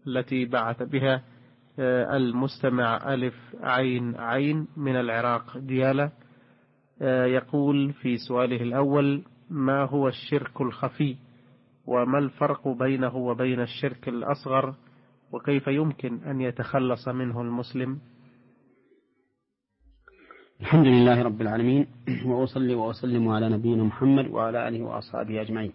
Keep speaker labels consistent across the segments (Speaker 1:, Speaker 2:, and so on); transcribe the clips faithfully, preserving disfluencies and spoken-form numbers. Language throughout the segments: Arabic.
Speaker 1: التي بعث بها المستمع ألف عين عين من العراق ديالى، يقول في سؤاله الأول: ما هو الشرك الخفي، وما الفرق بينه وبين الشرك الأصغر، وكيف يمكن أن يتخلص منه المسلم؟
Speaker 2: الحمد لله رب العالمين، وأصلي وأسلم على نبينا محمد وعلى آله وأصحابه أجمعين.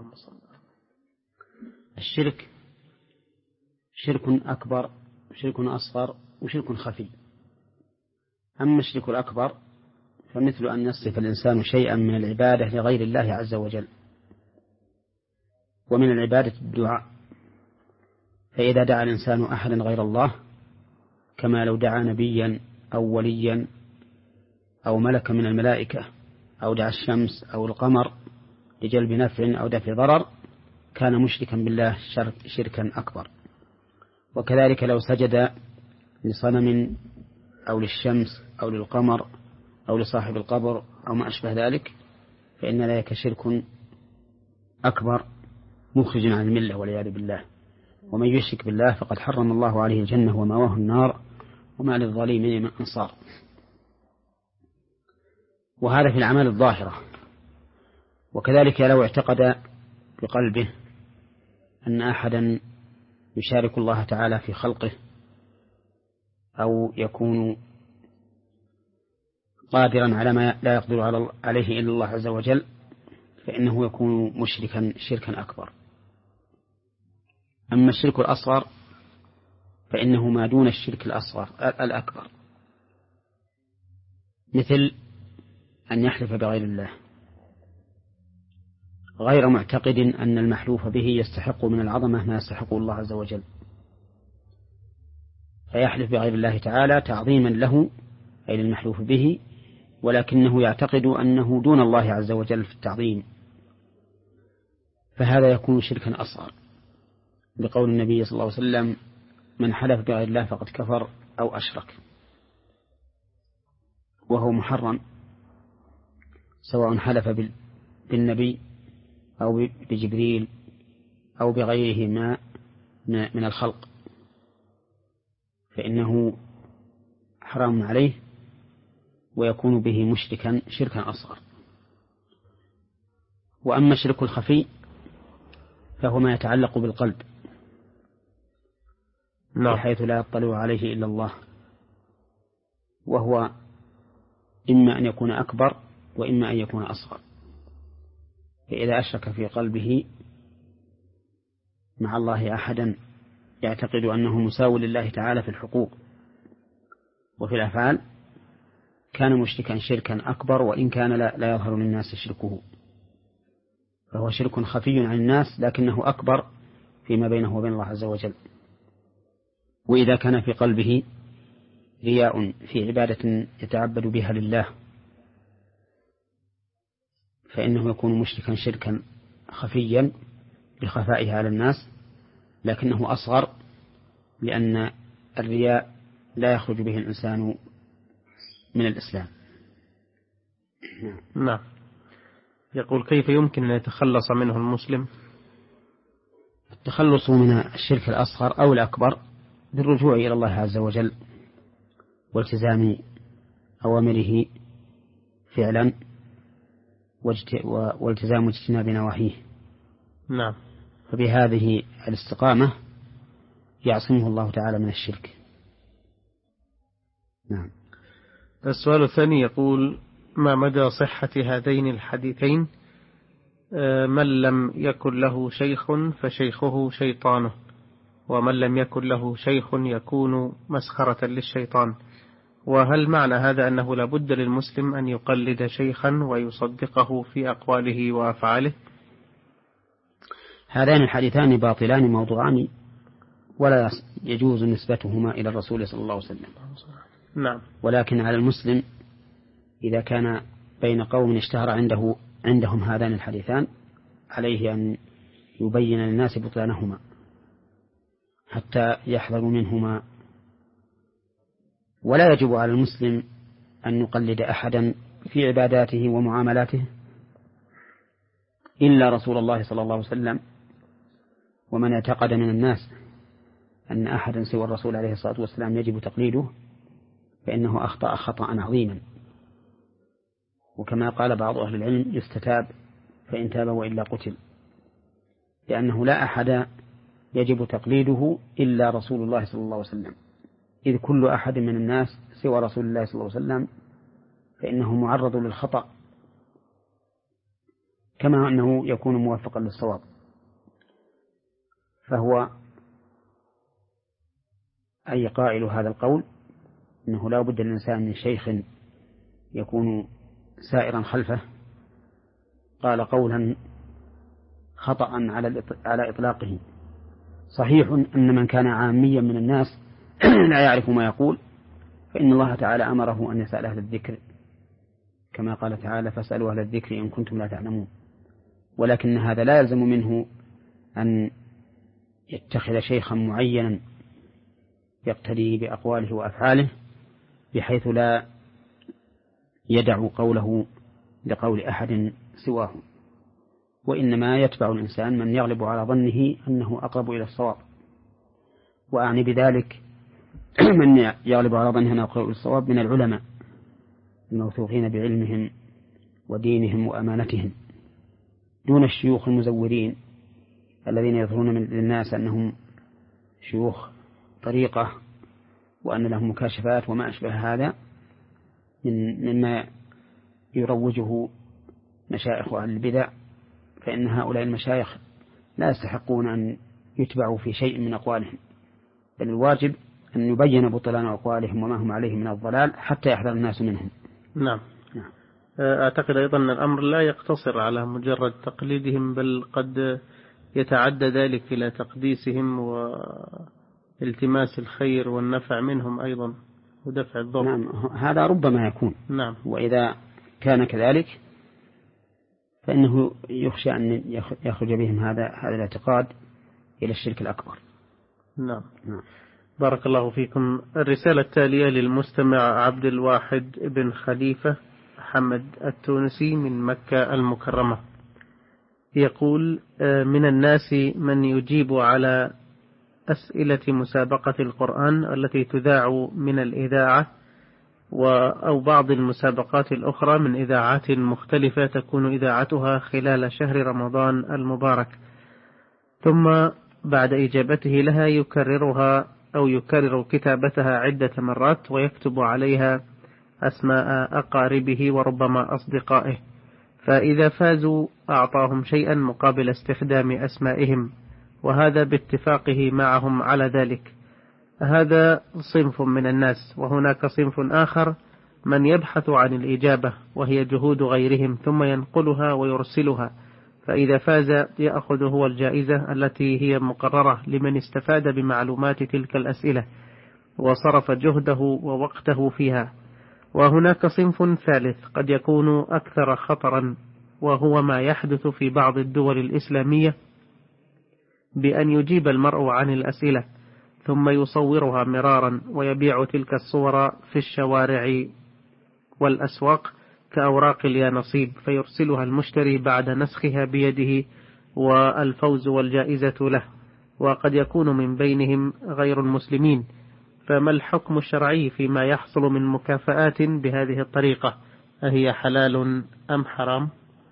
Speaker 2: الشرك شرك أكبر، شرك أصغر، وشرك خفي. أما الشرك الأكبر فمثل أن يصرف الإنسان شيئا من العبادة لغير الله عز وجل، ومن العبادة الدعاء، فإذا دعا الإنسان أحدا غير الله كما لو دعا نبيا أو وليا أو ملكا من الملائكة أو دعا الشمس أو القمر لجلب نفع أو دفع ضرر، كان مشركا بالله شركا أكبر. وكذلك لو سجد لصنم أو للشمس أو للقمر أو لصاحب القبر أو ما أشبه ذلك، فإن ذلك شرك أكبر مخرج عن الملة والعياذ بالله. ومن يشرك بالله فقد حرم الله عليه الجنة ومأواه النار وما للظالمين من أنصار. وهذا في الأعمال الظاهرة. وكذلك لو اعتقد بقلبه أن أحدا يشارك الله تعالى في خلقه أو يكون قادرا على ما لا يقدر عليه إلا الله عز وجل، فإنه يكون مشركا شركا أكبر. أما الشرك الأصغر فإنه ما دون الشرك الأصغر الأكبر، مثل أن يحلف بغير الله غير معتقد أن المحلوف به يستحق من العظمة ما يستحقه الله عز وجل، فيحلف بغير الله تعالى تعظيما له أي للمحلوف به، ولكنه يعتقد أنه دون الله عز وجل في التعظيم، فهذا يكون شركا أصغر، بقول النبي صلى الله عليه وسلم: من حلف بغير الله فقد كفر أو أشرك. وهو محرم سواء حلف بالنبي أو بجبريل أو بغيره ما من الخلق، فإنه حرام عليه ويكون به مشركا شركا أصغر. وأما الشرك الخفي فهو ما يتعلق بالقلب بحيث لا يطلع عليه إلا الله، وهو إما أن يكون أكبر وإما أن يكون أصغر. فإذا أشرك في قلبه مع الله أحدا يعتقد أنه مساو لله تعالى في الحقوق وفي الأفعال، كان مشركا شركا أكبر، وإن كان لا, لا يظهر للناس شركه، فهو شرك خفي عن الناس لكنه أكبر فيما بينه وبين الله عز وجل. وإذا كان في قلبه رياء في عبادة يتعبد بها لله فإنه يكون مشركا شركا خفيا بخفائها على الناس، لكنه أصغر، لأن الرياء لا يخرج به الإنسان من الإسلام.
Speaker 1: نعم. يقول: كيف يمكن أن يتخلص منه المسلم؟
Speaker 2: التخلص من الشرك الأصغر أو الأكبر بالرجوع إلى الله عز وجل والتزام أوامره فعلا والتزام اجتناب نواهيه.
Speaker 1: نعم.
Speaker 2: فبهذه الاستقامة يعصمه الله تعالى من الشرك. نعم.
Speaker 1: السؤال الثاني يقول: ما مدى صحة هذين الحديثين: من لم يكن له شيخ فشيخه شيطانه، ومن لم يكن له شيخ يكون مسخرة للشيطان؟ وهل معنى هذا أنه لا بد للمسلم أن يقلد شيخا ويصدقه في أقواله وأفعاله؟
Speaker 2: هذان الحديثان باطلان موضوعان ولا يجوز نسبتهما إلى الرسول صلى الله عليه وسلم.
Speaker 1: نعم.
Speaker 2: ولكن على المسلم إذا كان بين قوم اشتهر عنده عندهم هذان الحديثان عليه أن يبين للناس بطلانهما حتى يحذروا منهما. ولا يجب على المسلم أن يقلد أحدا في عباداته ومعاملاته إلا رسول الله صلى الله عليه وسلم ومن اعتقد من الناس أن أحدا سوى الرسول عليه الصلاة والسلام يجب تقليده فإنه أخطأ خطأ عظيما. وكما قال بعض أهل العلم يستتاب فإن تاب وإلا قتل، لأنه لا أحد يجب تقليده إلا رسول الله صلى الله عليه وسلم، إذ كل أحد من الناس سوى رسول الله صلى الله عليه وسلم فإنه معرض للخطأ كما أنه يكون موفقا للصواب. فهو أي قائل هذا القول أنه لا بد للإنسان من شيخ يكون سائرا خلفه قال قولا خطأ على على إطلاقه. صحيح أن من كان عاميا من الناس لا يعرف ما يقول فإن الله تعالى أمره أن يسأل أهل الذكر كما قال تعالى فاسألوا أهل الذكر إن كنتم لا تعلمون، ولكن هذا لا يلزم منه أن يتخذ شيخا معينا يقتدي بأقواله وأفعاله بحيث لا يدع قوله لقول أحد سواه، وإنما يتبع الإنسان من يغلب على ظنه أنه أقرب إلى الصواب. وأعني بذلك من يغلب على ظنه أنه أقرب إلى الصواب من العلماء الموثوقين بعلمهم ودينهم وأمانتهم، دون الشيوخ المزورين الذين يظهرون للناس أنهم شيوخ طريقة وأن لهم مكاشفات وما أشبه هذا مما يروجه مشايخ أهل البدع، فإن هؤلاء المشايخ لا يستحقون أن يتبعوا في شيء من أقوالهم، بل الواجب أن يبين بطلان أقوالهم وما هم عليه من الضلال حتى يحذر الناس منهم.
Speaker 1: نعم. نعم. أعتقد أيضا أن الأمر لا يقتصر على مجرد تقليدهم، بل قد يتعدى ذلك إلى تقديسهم والتماس الخير والنفع منهم أيضا ودفع الضر.
Speaker 2: نعم، هذا ربما يكون.
Speaker 1: نعم.
Speaker 2: وإذا كان كذلك فإنه يخشى أن يخرج بهم هذا هذا الاعتقاد إلى الشرك الأكبر.
Speaker 1: نعم. نعم. بارك الله فيكم. الرسالة التالية للمستمع عبد الواحد بن خليفة محمد التونسي من مكة المكرمة، يقول: من الناس من يجيب على أسئلة مسابقة القرآن التي تذاع من الإذاعة أو بعض المسابقات الأخرى من إذاعات مختلفة تكون إذاعتها خلال شهر رمضان المبارك، ثم بعد إجابته لها يكررها أو يكرر كتابتها عدة مرات ويكتب عليها أسماء أقاربه وربما أصدقائه، فإذا فازوا أعطاهم شيئا مقابل استخدام أسمائهم، وهذا باتفاقه معهم على ذلك. هذا صنف من الناس، وهناك صنف آخر من يبحث عن الإجابة وهي جهود غيرهم ثم ينقلها ويرسلها، فإذا فاز يأخذ هو الجائزة التي هي مقررة لمن استفاد بمعلومات تلك الأسئلة وصرف جهده ووقته فيها. وهناك صنف ثالث قد يكون أكثر خطرا، وهو ما يحدث في بعض الدول الإسلامية بأن يجيب المرء عن الأسئلة ثم يصورها مرارا ويبيع تلك الصور في الشوارع والأسواق كأوراق اليانصيب، فيرسلها المشتري بعد نسخها بيده والفوز والجائزة له، وقد يكون من بينهم غير المسلمين. فما الحكم الشرعي فيما يحصل من مكافآت بهذه الطريقة؟ أهي حلال أم حرام؟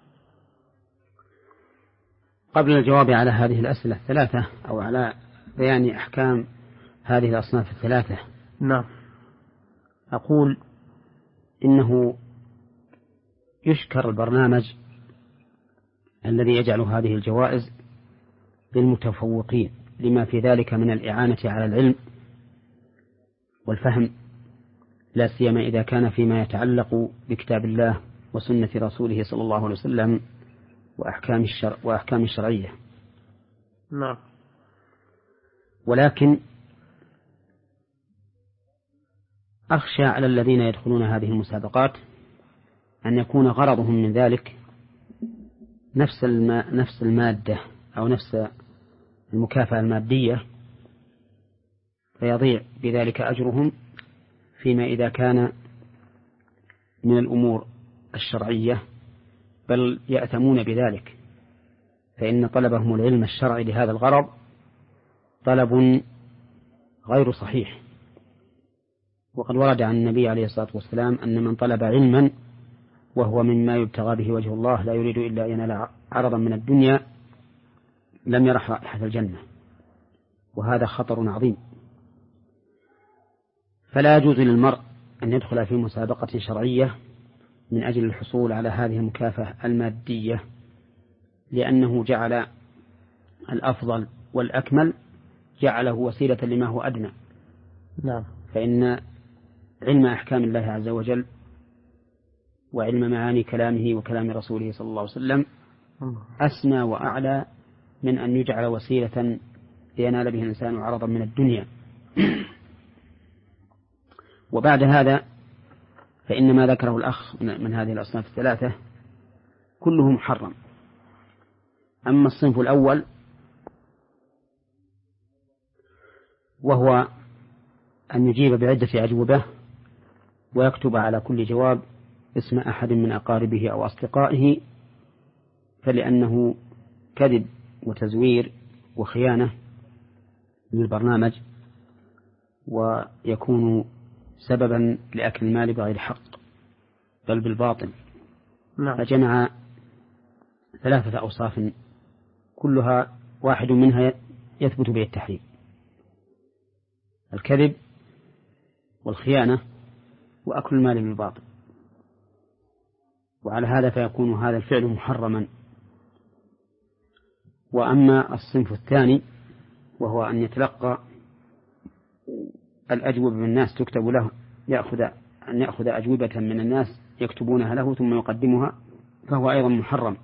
Speaker 2: قبل الجواب على هذه الأسئلة الثلاثة أو على بيان أحكام هذه الأصناف الثلاثة،
Speaker 1: نعم،
Speaker 2: أقول إنه يشكر البرنامج الذي يجعل هذه الجوائز للمتفوقين لما في ذلك من الإعانة على العلم والفهم، لا سيما إذا كان فيما يتعلق بكتاب الله وسنة رسوله صلى الله عليه وسلم وأحكام الشرع وأحكام الشرعية.
Speaker 1: نعم.
Speaker 2: ولكن أخشى على الذين يدخلون هذه المسابقات أن يكون غرضهم من ذلك نفس الما نفس المادة أو نفس المكافأة المادية، فيضيع بذلك أجرهم فيما إذا كان من الأمور الشرعية، بل يأتمون بذلك، فإن طلبهم العلم الشرعي لهذا الغرض طلب غير صحيح. وقد ورد عن النبي عليه الصلاة والسلام أن من طلب علما وهو مما يبتغى به وجه الله لا يريد إلا أن ينال عرضا من الدنيا لم يرح رائحة الجنة، وهذا خطر عظيم. فلا يجوز للمرء أن يدخل في مسابقة شرعية من أجل الحصول على هذه المكافأة المادية، لأنه جعل الأفضل والأكمل جعله وسيلة لما هو أدنى.
Speaker 1: نعم.
Speaker 2: فإن علم أحكام الله عز وجل وعلم معاني كلامه وكلام رسوله صلى الله عليه وسلم أسمى وأعلى من أن يجعل وسيلة لينال به الإنسان عرضا من الدنيا. وبعد هذا فإن ما ذكره الأخ من هذه الأصناف الثلاثة كله محرم. أما الصنف الأول وهو أن يجيب بعدة أجوبة ويكتب على كل جواب اسم أحد من أقاربه أو أصدقائه، فلأنه كذب وتزوير وخيانة للبرنامج، ويكون سببا لأكل المال بغير حق بل بالباطل.
Speaker 1: نعم.
Speaker 2: فجمع ثلاثة أوصاف كلها واحد منها يثبت به التحريم: الكذب والخيانة وأكل المال بالباطل. وعلى هذا فيكون هذا الفعل محرما. وأما الصنف الثاني وهو أن يتلقى الأجوبة من الناس تكتب له، يأخذ أن يأخذ أجوبة من الناس يكتبونها له ثم يقدمها، فهو أيضا محرم،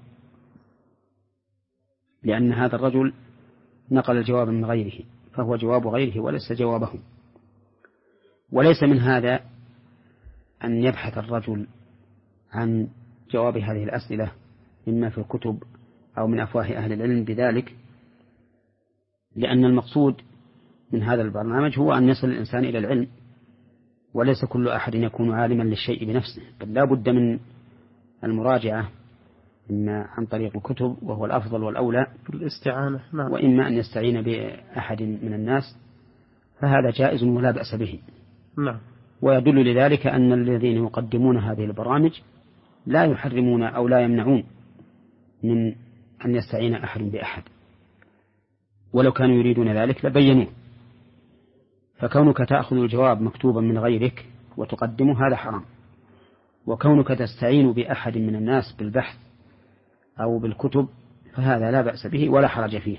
Speaker 2: لأن هذا الرجل نقل الجواب من غيره، فهو جواب غيره وليس جوابه. وليس من هذا أن يبحث الرجل عن جواب هذه الأسئلة مما في الكتب أو من أفواه أهل العلم بذلك، لأن المقصود من هذا البرنامج هو أن يصل الإنسان إلى العلم، وليس كل أحد يكون عالما للشيء بنفسه، بل لا بد من المراجعة إما عن طريق الكتب وهو الأفضل والأولى
Speaker 1: الاستعانة. نعم.
Speaker 2: وإما أن يستعين بأحد من الناس، فهذا جائز ولا بأس به.
Speaker 1: نعم.
Speaker 2: ويدل لذلك أن الذين يقدمون هذه البرامج لا يحرمون أو لا يمنعون من أن يستعين أحد بأحد، ولو كانوا يريدون ذلك لبينوه. فكونك تأخذ الجواب مكتوبا من غيرك وتقدمه هذا حرام، وكونك تستعين بأحد من الناس بالبحث أو بالكتب فهذا لا بأس به ولا حرج فيه.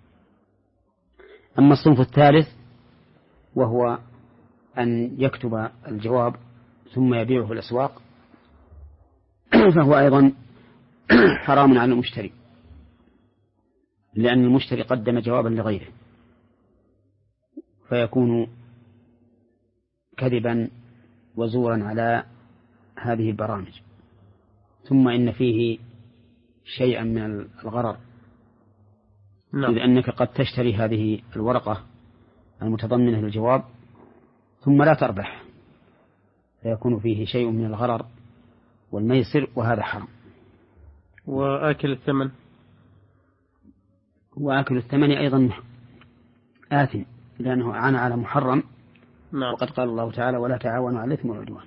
Speaker 2: أما الصنف الثالث وهو أن يكتب الجواب ثم يبيعه في الأسواق فهو أيضا حرام على المشتري، لأن المشتري قدم جوابا لغيره، فيكون كذبا وزورا على هذه البرامج. ثم إن فيه شيئا من الغرر،
Speaker 1: نعم.
Speaker 2: إذ أنك قد تشتري هذه الورقة المتضمنة للجواب ثم لا تربح، فيكون فيه شيء من الغرر والميسر، وهذا حرام.
Speaker 1: وآكل الثمن
Speaker 2: وآكل الثمن أيضا آثم، لأنه أعان على محرم.
Speaker 1: نعم.
Speaker 2: وقد قال الله تعالى: ولا تعاونوا على الإثم والعدوان.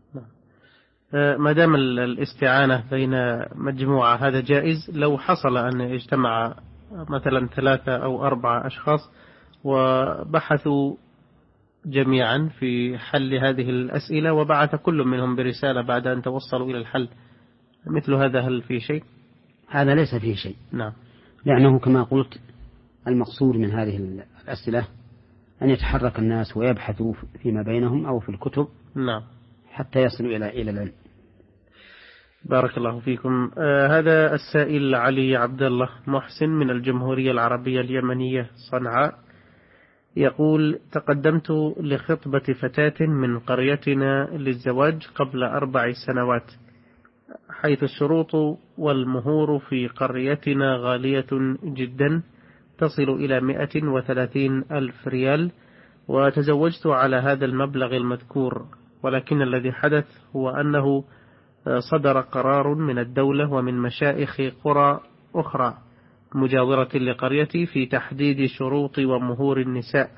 Speaker 1: ما دام الاستعانة بين مجموعة هذا جائز. لو حصل أن اجتمع مثلا ثلاثة أو أربعة أشخاص وبحثوا جميعا في حل هذه الأسئلة وبعث كل منهم برسالة بعد أن توصلوا إلى الحل، مثل هذا هل فيه شيء؟
Speaker 2: هذا ليس فيه شيء.
Speaker 1: نعم.
Speaker 2: لأنه كما قلت المقصود من هذه الأسئلة أن يتحرك الناس ويبحثوا فيما بينهم أو في الكتب.
Speaker 1: نعم.
Speaker 2: حتى يصلوا إلى إلى العلم.
Speaker 1: بارك الله فيكم. آه هذا السائل علي عبد الله محسن من الجمهورية العربية اليمنية صنعاء يقول: تقدمت لخطبة فتاة من قريتنا للزواج قبل أربع سنوات، حيث الشروط والمهور في قريتنا غالية جدا تصل إلى مئة وثلاثين ألف ريال، وتزوجت على هذا المبلغ المذكور، ولكن الذي حدث هو أنه صدر قرار من الدولة ومن مشائخ قرى أخرى مجاورة لقريتي في تحديد شروط ومهور النساء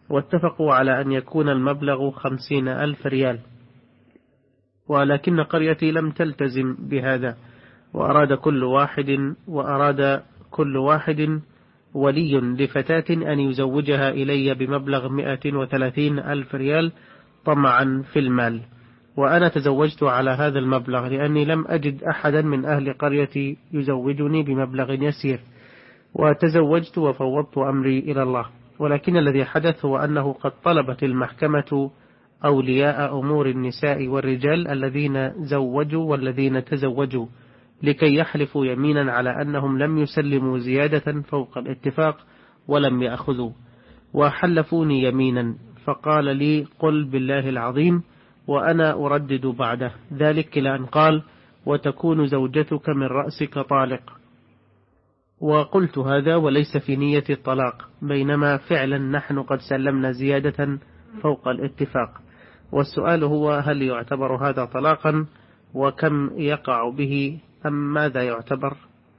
Speaker 1: واتفقوا على أن يكون المبلغ خمسين ألف ريال، ولكن قريتي لم تلتزم بهذا، وأراد كل واحد وأراد كل واحد ولي لفتاة أن يزوجها إلي بمبلغ مئة وثلاثين ألف ريال طمعا في المال، وأنا تزوجت على هذا المبلغ لأني لم أجد أحدا من أهل قريتي يزوجني بمبلغ يسير، وتزوجت وفوضت أمري إلى الله. ولكن الذي حدث هو أنه قد طلبت المحكمة أولياء أمور النساء والرجال الذين زوجوا والذين تزوجوا لكي يحلفوا يمينا على أنهم لم يسلموا زيادة فوق الاتفاق ولم يأخذوا، وحلفوني يمينا، فقال لي قل بالله العظيم، وأنا أردد بعده ذلك إلى أن قال وتكون زوجتك من رأسك طالق. وقلت هذا وليس في نية الطلاق، بينما فعلا نحن قد سلمنا زيادة فوق الاتفاق. والسؤال هو هل يعتبر هذا طلاقا، وكم يقع به، أم ماذا يعتبر؟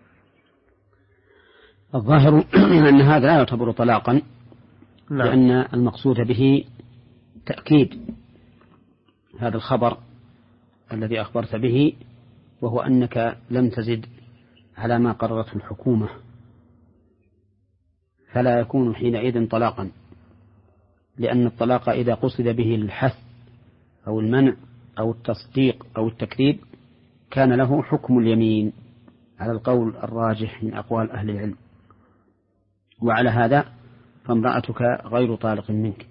Speaker 2: الظاهر أن هذا لا يعتبر طلاقا،
Speaker 1: نعم.
Speaker 2: لأن المقصود به تأكيد هذا الخبر الذي أخبرت به، وهو أنك لم تزد على ما قررته الحكومة، فلا يكون حينئذ طلاقا، لأن الطلاق إذا قصد به الحث أو المنع أو التصديق أو التكذيب كان له حكم اليمين على القول الراجح من أقوال أهل العلم. وعلى هذا فامرأتك غير طالق منك،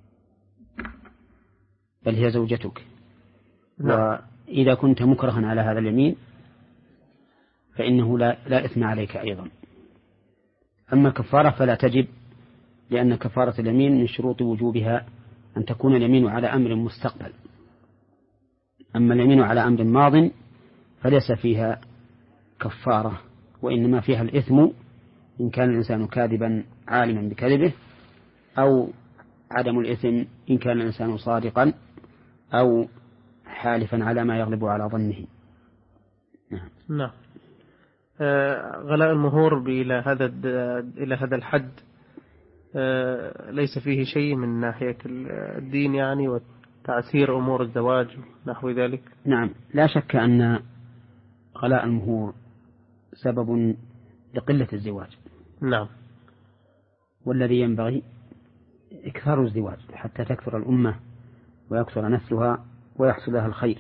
Speaker 2: بل هي زوجتك.
Speaker 1: نعم.
Speaker 2: وإذا كنت مكرها على هذا اليمين فإنه لا, لا إثم عليك أيضا. أما الكفارة فلا تجب، لأن كفارة اليمين من شروط وجوبها أن تكون اليمين على أمر مستقبل. أما اليمين على أمر ماض فليس فيها كفارة، وإنما فيها الإثم إن كان الإنسان كاذبا عالما بكذبه، أو عدم الإثم إن كان الإنسان صادقا أو حالفا على ما يغلب على ظنه.
Speaker 1: نعم. نعم. آه غلاء المهور إلى هذا إلى هذا الحد آه ليس فيه شيء من ناحية الدين يعني، وتعسير أمور الزواج نحو ذلك.
Speaker 2: نعم، لا شك أن غلاء المهور سبب لقلة الزواج.
Speaker 1: نعم.
Speaker 2: والذي ينبغي إكثار الزواج حتى تكثر الأمة ويكثر نسلها ويحصل لها الخير.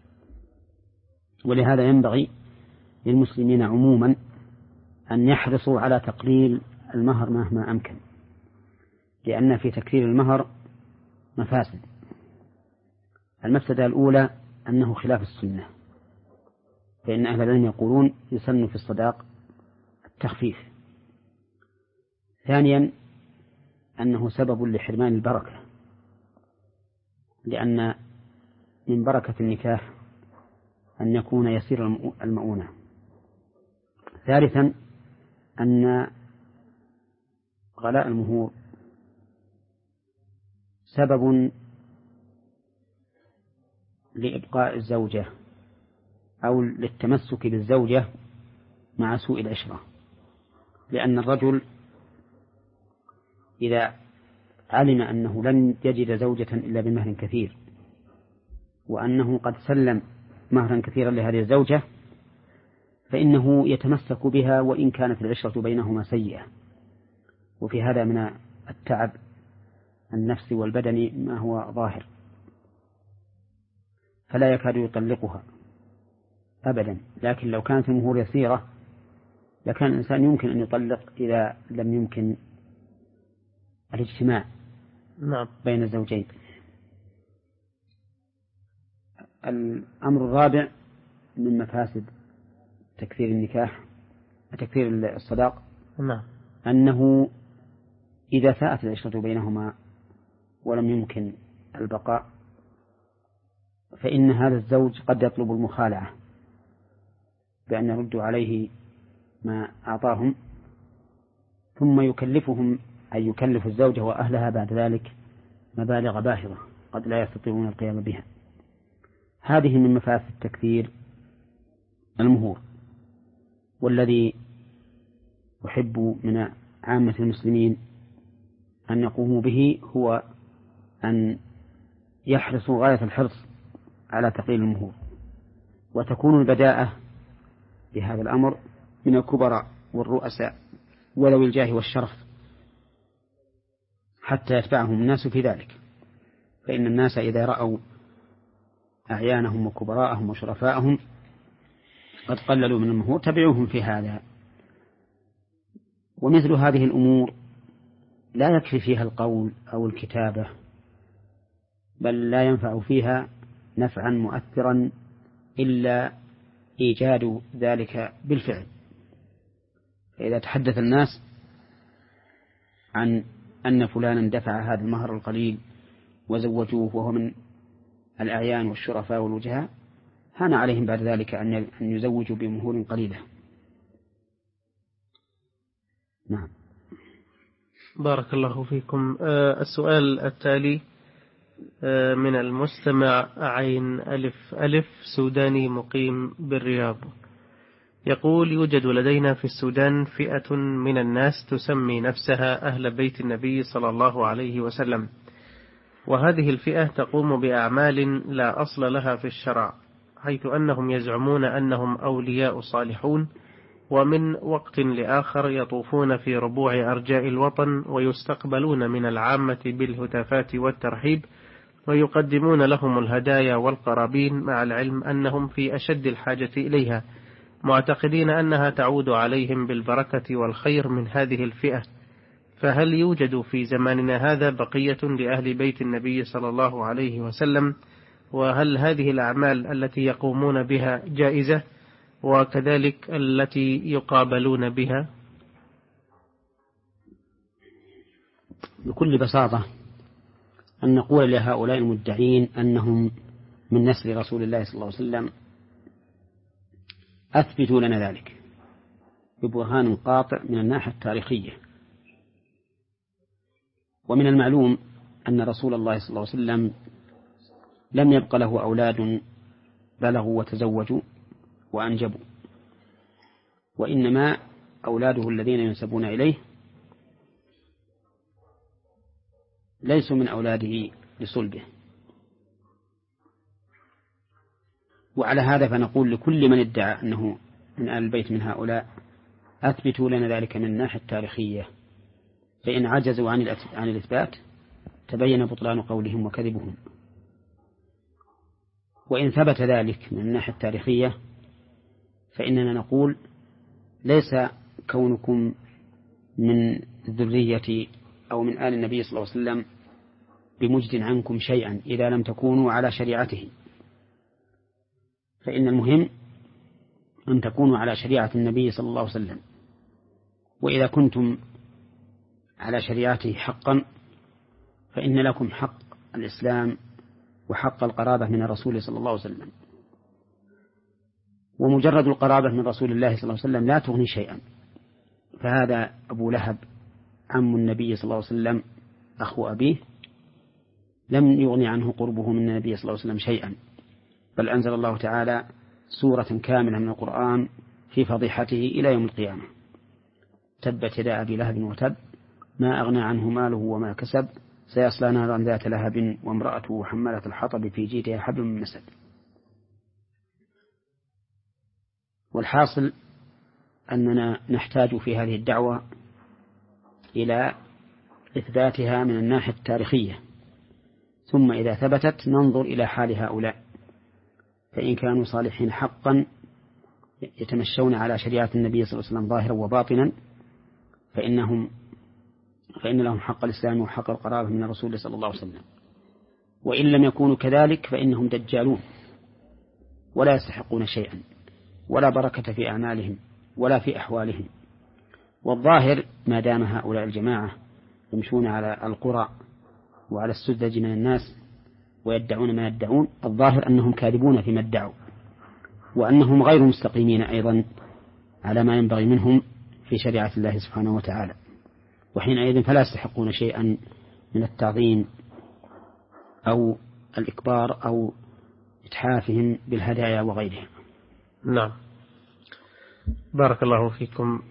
Speaker 2: ولهذا ينبغي للمسلمين عموما أن يحرصوا على تقليل المهر مهما أمكن، لأن في تكثير المهر مفاسد. المفسدة الأولى أنه خلاف السنة، فإن أهل العلم يقولون يسن في الصداق التخفيف. ثانيا أنه سبب لحرمان البركة، لأن من بركة النكاح أن يكون يسير المؤونة. ثالثا أن غلاء المهور سبب لإبقاء الزوجة أو للتمسك بالزوجة مع سوء العشرة، لأن الرجل إذا علم أنه لن يجد زوجة إلا بمهر كثير، وأنه قد سلم مهرا كثيرا لهذه الزوجة، فإنه يتمسك بها وإن كانت العشرة بينهما سيئة. وفي هذا من التعب النفسي والبدني ما هو ظاهر، فلا يكاد يطلقها أبدا. لكن لو كانت المهور يسيرة لكان الإنسان يمكن أن يطلق إذا لم يمكن الاجتماع
Speaker 1: نعم.
Speaker 2: بين الزوجين. الأمر الرابع من مفاسد تكثير النكاح تكثير الصداق
Speaker 1: نعم.
Speaker 2: أنه إذا ساءت العشرة بينهما ولم يمكن البقاء فإن هذا الزوج قد يطلب المخالعة بأن يردوا عليه ما أعطاهم، ثم يكلفهم أي يكلف الزوجة وأهلها بعد ذلك مبالغ باهظة قد لا يستطيعون القيام بها. هذه من مفاسد تكثير المهور. والذي أحب من عامة المسلمين أن يقوموا به هو أن يحرصوا غاية الحرص على تقليل المهور، وتكون البداءة بهذا الأمر من الكبراء والرؤساء وذوي الجاه والشرف حتى يتبعهم الناس في ذلك، فإن الناس إذا رأوا أعيانهم وكبراءهم وشرفاءهم قد قللوا من المهور تبعوهم في هذا. ومثل هذه الأمور لا يكفي فيها القول أو الكتابة، بل لا ينفع فيها نفعا مؤثرا إلا إيجاد ذلك بالفعل. فإذا تحدث الناس عن أن فلانا دفع هذا المهر القليل وزوجوه وهو من الأعيان والشرفاء والوجهاء، هان عليهم بعد ذلك أن يزوجوا بمهور قليلة. نعم.
Speaker 1: بارك الله فيكم. آه السؤال التالي آه من المستمع عين ألف ألف سوداني مقيم بالرياض، يقول: يوجد لدينا في السودان فئة من الناس تسمي نفسها أهل بيت النبي صلى الله عليه وسلم، وهذه الفئة تقوم بأعمال لا أصل لها في الشرع، حيث أنهم يزعمون أنهم أولياء صالحون، ومن وقت لآخر يطوفون في ربوع أرجاء الوطن ويستقبلون من العامة بالهتافات والترحيب، ويقدمون لهم الهدايا والقرابين، مع العلم أنهم في أشد الحاجة إليها، معتقدين أنها تعود عليهم بالبركة والخير من هذه الفئة. فهل يوجد في زماننا هذا بقية لأهل بيت النبي صلى الله عليه وسلم؟ وهل هذه الأعمال التي يقومون بها جائزة، وكذلك التي يقابلون بها؟
Speaker 2: بكل بساطة أن نقول لهؤلاء المدعين أنهم من نسل رسول الله صلى الله عليه وسلم: أثبتوا لنا ذلك ببرهان قاطع من الناحية التاريخية. ومن المعلوم أن رسول الله صلى الله عليه وسلم لم يبق له أولاد بلغوا وتزوجوا وأنجبوا، وإنما أولاده الذين ينسبون إليه ليسوا من أولاده لصلبه. وعلى هذا فنقول لكل من ادعى أنه من آل البيت من هؤلاء: أثبتوا لنا ذلك من الناحية التاريخية، فإن عجزوا عن الإثبات تبين بطلان قولهم وكذبهم. وإن ثبت ذلك من الناحية التاريخية فإننا نقول: ليس كونكم من ذرية أو من آل النبي صلى الله عليه وسلم بمجد عنكم شيئا إذا لم تكونوا على شريعته، فإن المهم أن تكونوا على شريعة النبي صلى الله عليه وسلم. وإذا كنتم على شريعته حقا فإن لكم حق الإسلام وحق القرابة من الرسول صلى الله عليه وسلم. ومجرد القرابة من رسول الله صلى الله عليه وسلم لا تغني شيئا، فهذا أبو لهب عم النبي صلى الله عليه وسلم أخو أبيه لم يغني عنه قربه من النبي صلى الله عليه وسلم شيئا، بل أنزل الله تعالى سورة كاملة من القرآن في فضيحته إلى يوم القيامة: تبت يدا أبي لهب وتب ما أغنى عنه ماله وما كسب سيصلى نارا ذات لهب وامرأته حمالة الحطب في جيدها حبل من مسد. والحاصل أننا نحتاج في هذه الدعوة إلى إثباتها من الناحية التاريخية، ثم إذا ثبتت ننظر إلى حال هؤلاء، فإن كانوا صالحين حقا يتمشون على شريعة النبي صلى الله عليه وسلم ظاهرا وباطنا فإنهم فإن لهم حق الإسلام وحق القرابة من الرسول صلى الله عليه وسلم. وإن لم يكونوا كذلك فإنهم دجالون ولا يستحقون شيئا، ولا بركة في أعمالهم ولا في أحوالهم. والظاهر ما دام هؤلاء الجماعة يمشون على القرى وعلى السذج من الناس ويدعون ما يدعون، الظاهر أنهم كاذبون فيما ادعوا، وأنهم غير مستقيمين أيضا على ما ينبغي منهم في شريعة الله سبحانه وتعالى، وحينئذ فلا يستحقون شيئا من التعظيم أو الإكبار أو إتحافهم بالهدايا وغيرها.
Speaker 1: نعم. بارك الله فيكم.